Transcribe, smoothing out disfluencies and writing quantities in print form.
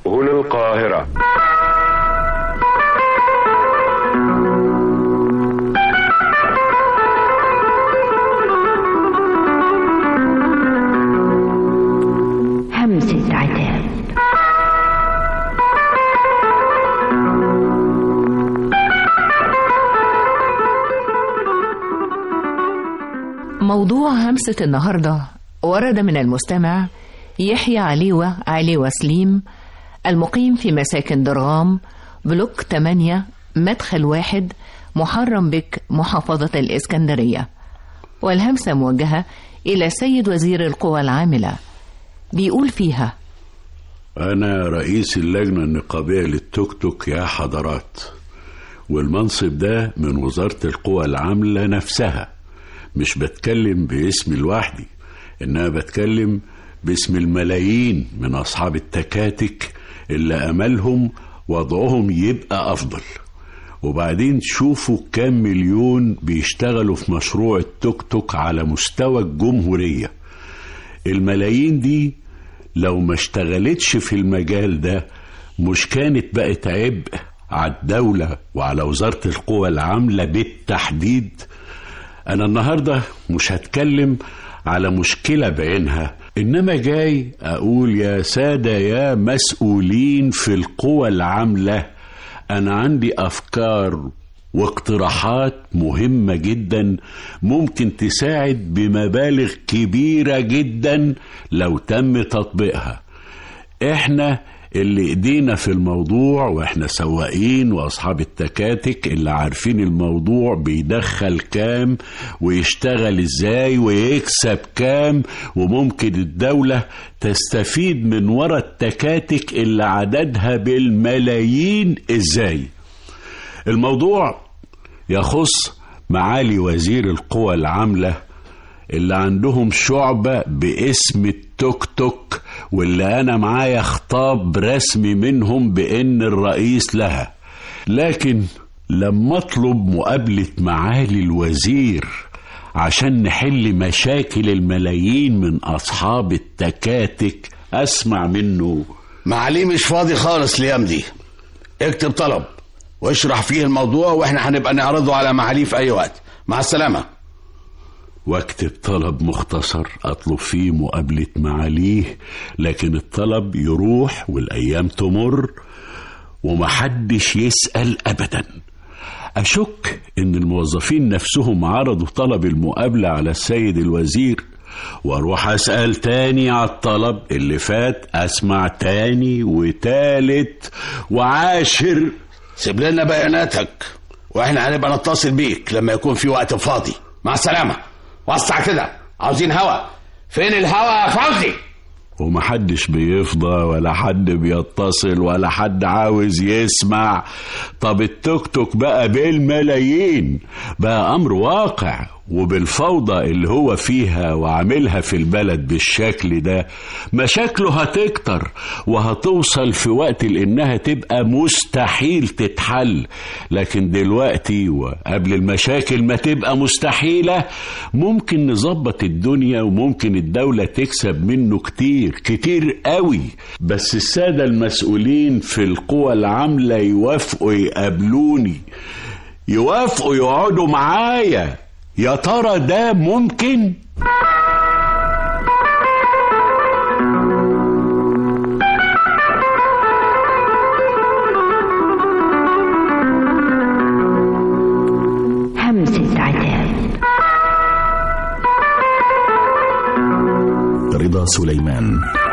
هنا القاهرة. همسة عتاب. موضوع همسة النهاردة ورد من المستمع يحيى عليوة سليم، المقيم في مساكن درغام، بلوك 8 مدخل 1، محرم بك، محافظة الإسكندرية. والهمسة موجهة إلى سيد وزير القوى العاملة. بيقول فيها: أنا رئيس اللجنة النقابية للتوك توك يا حضرات، والمنصب ده من وزارة القوى العاملة نفسها. مش بتكلم باسمي لوحدي، إنها بتكلم باسم الملايين من أصحاب التكاتك اللي أملهم وضعهم يبقى أفضل. وبعدين شوفوا كام مليون بيشتغلوا في مشروع التوك توك على مستوى الجمهورية. الملايين دي لو ما اشتغلتش في المجال ده مش كانت بقت عبء على الدولة وعلى وزارة القوى العاملة بالتحديد. أنا النهاردة مش هتكلم على مشكلة بعينها، إنما جاي أقول يا سادة يا مسؤولين في القوى العاملة، أنا عندي أفكار واقتراحات مهمة جدا ممكن تساعد بمبالغ كبيرة جدا لو تم تطبيقها. إحنا اللي ايدينا في الموضوع، واحنا سواقين واصحاب التكاتك اللي عارفين الموضوع بيدخل كام ويشتغل ازاي ويكسب كام، وممكن الدولة تستفيد من ورا التكاتك اللي عددها بالملايين ازاي. الموضوع يخص معالي وزير القوى العاملة اللي عندهم شعبة باسم التوك توك، واللي أنا معايا خطاب رسمي منهم بأن الرئيس لها. لكن لما أطلب مقابلة معالي الوزير عشان نحل مشاكل الملايين من أصحاب التكاتك، أسمع منه: معالي مش فاضي خالص الأيام دي، اكتب طلب واشرح فيه الموضوع واحنا هنبقى نعرضه على معاليه في أي وقت. مع السلامة. واكتب طلب مختصر اطلب فيه مقابلة معاليه، لكن الطلب يروح والايام تمر ومحدش يسأل ابدا. اشك ان الموظفين نفسهم عرضوا طلب المقابلة على السيد الوزير، واروح اسأل تاني على الطلب اللي فات، اسمع تاني وتالت وعاشر. سيب لنا بياناتك واحنا هنبقى نتصل بيك لما يكون في وقت فاضي. مع السلامة. وسع كده، عاوزين هوا. فين الهوا يا فوزي؟ ومحدش بيفضى ولا حد بيتصل ولا حد عاوز يسمع. طب التوك توك بقى بالملايين، بقى أمر واقع، وبالفوضى اللي هو فيها وعاملها في البلد بالشكل ده مشاكله هتكتر وهتوصل في وقت لأنها تبقى مستحيل تتحل. لكن دلوقتي وقبل المشاكل ما تبقى مستحيلة ممكن نظبط الدنيا، وممكن الدولة تكسب منه كتير كتير قوي. بس السادة المسؤولين في القوى العاملة يوافقوا يقابلوني، يوافقوا يقعدوا معايا. يا ترى ده ممكن؟ همسة عتاب. رضا سليمان.